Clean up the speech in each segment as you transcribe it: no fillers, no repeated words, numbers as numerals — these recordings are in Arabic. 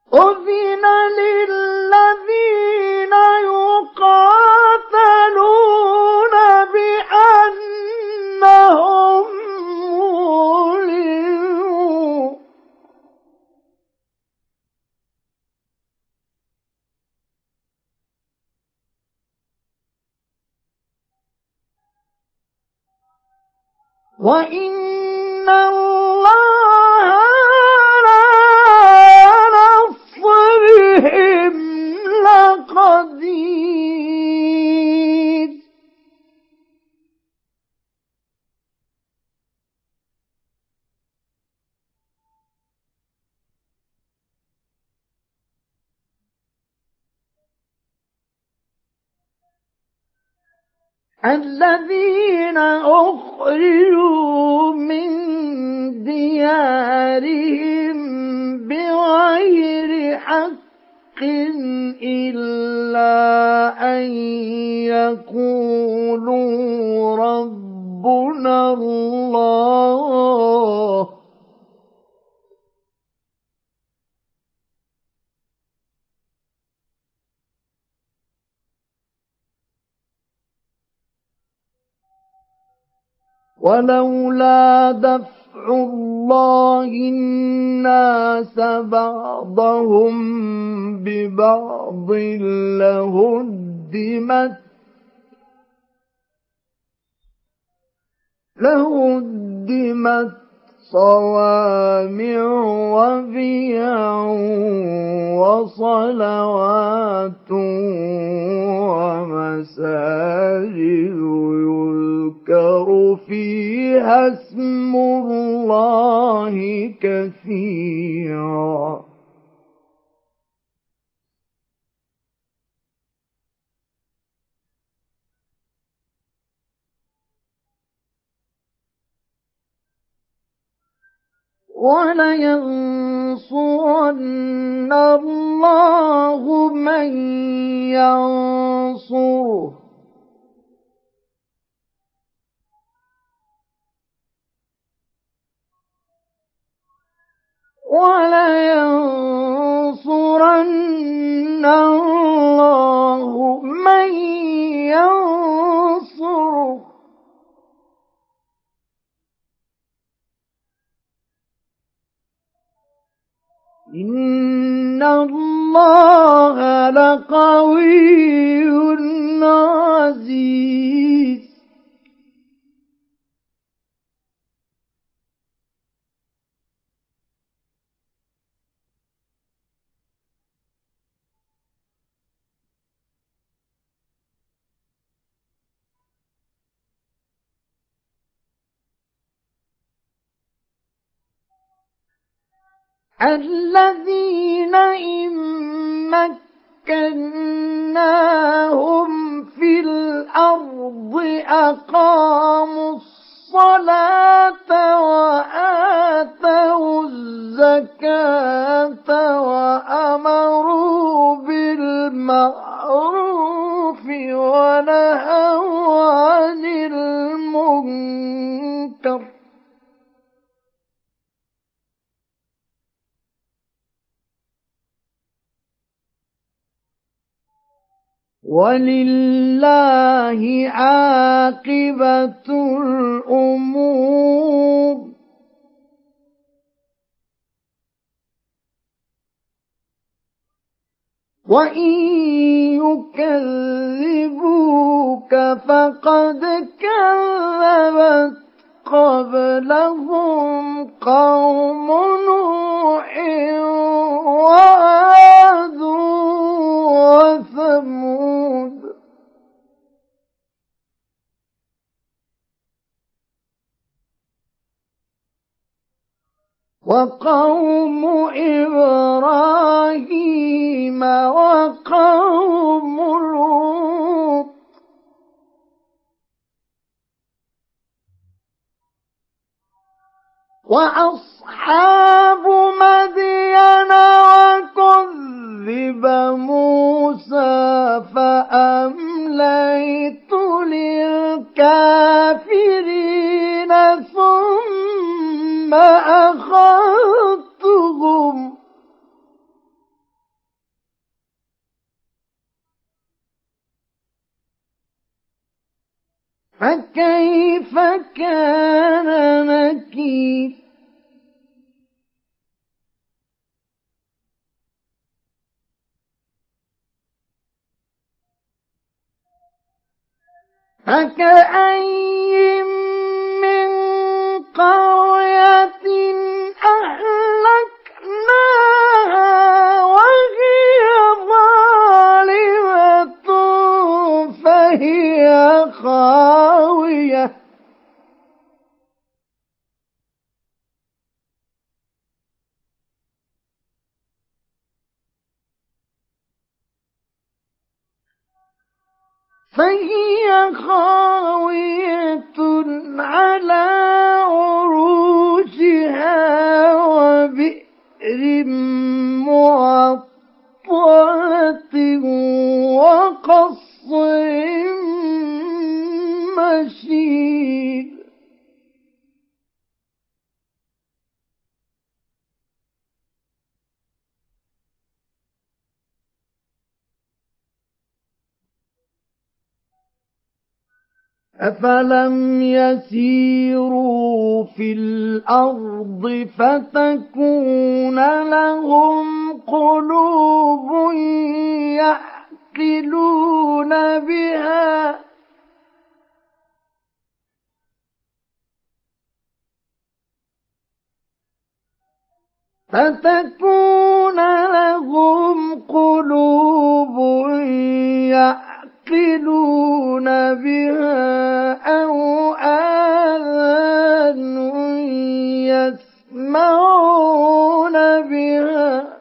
أذن للذين يقاتلون بأنهم ظلموا وإن الله على نصرهم لقدير الذين أخرجوا من ديارهم بغير حق إلا أن يقولوا ربنا الله ولولا دفع الله الناس بعضهم ببعض لهدمت صوامع وبيع وصلوات ومساجد يذكر فيها اسم الله كثيرا ولينصرن الله من ينصره ولينصرن الله من ينصره إن الله لقوي عزيز الذين إن مكناهم في الأرض أقاموا الصلاة وآتوا الزكاة وأمروا بالمعروف ونهوا عن المنكر ولله عاقبة الأمور وإن يكذبوك فقد كذبت قبلهم قوم نوح وعاد وثمود وقوم إبراهيم وقوم لوط وأصحاب مدين وكذب موسى فأمليت للكافرين ثم أخذتهم فكيف كان نكير. فكأي من قرية أهلكناها وهي ظالمة فهي خاوية على عروشها وبئر معطلة وقصر مشيد. أفلم يسيروا في الأرض فتكون لهم قلوب يعقلون بها أو آذان يسمعون بها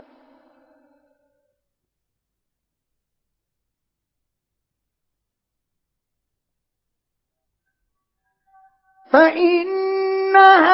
فإنها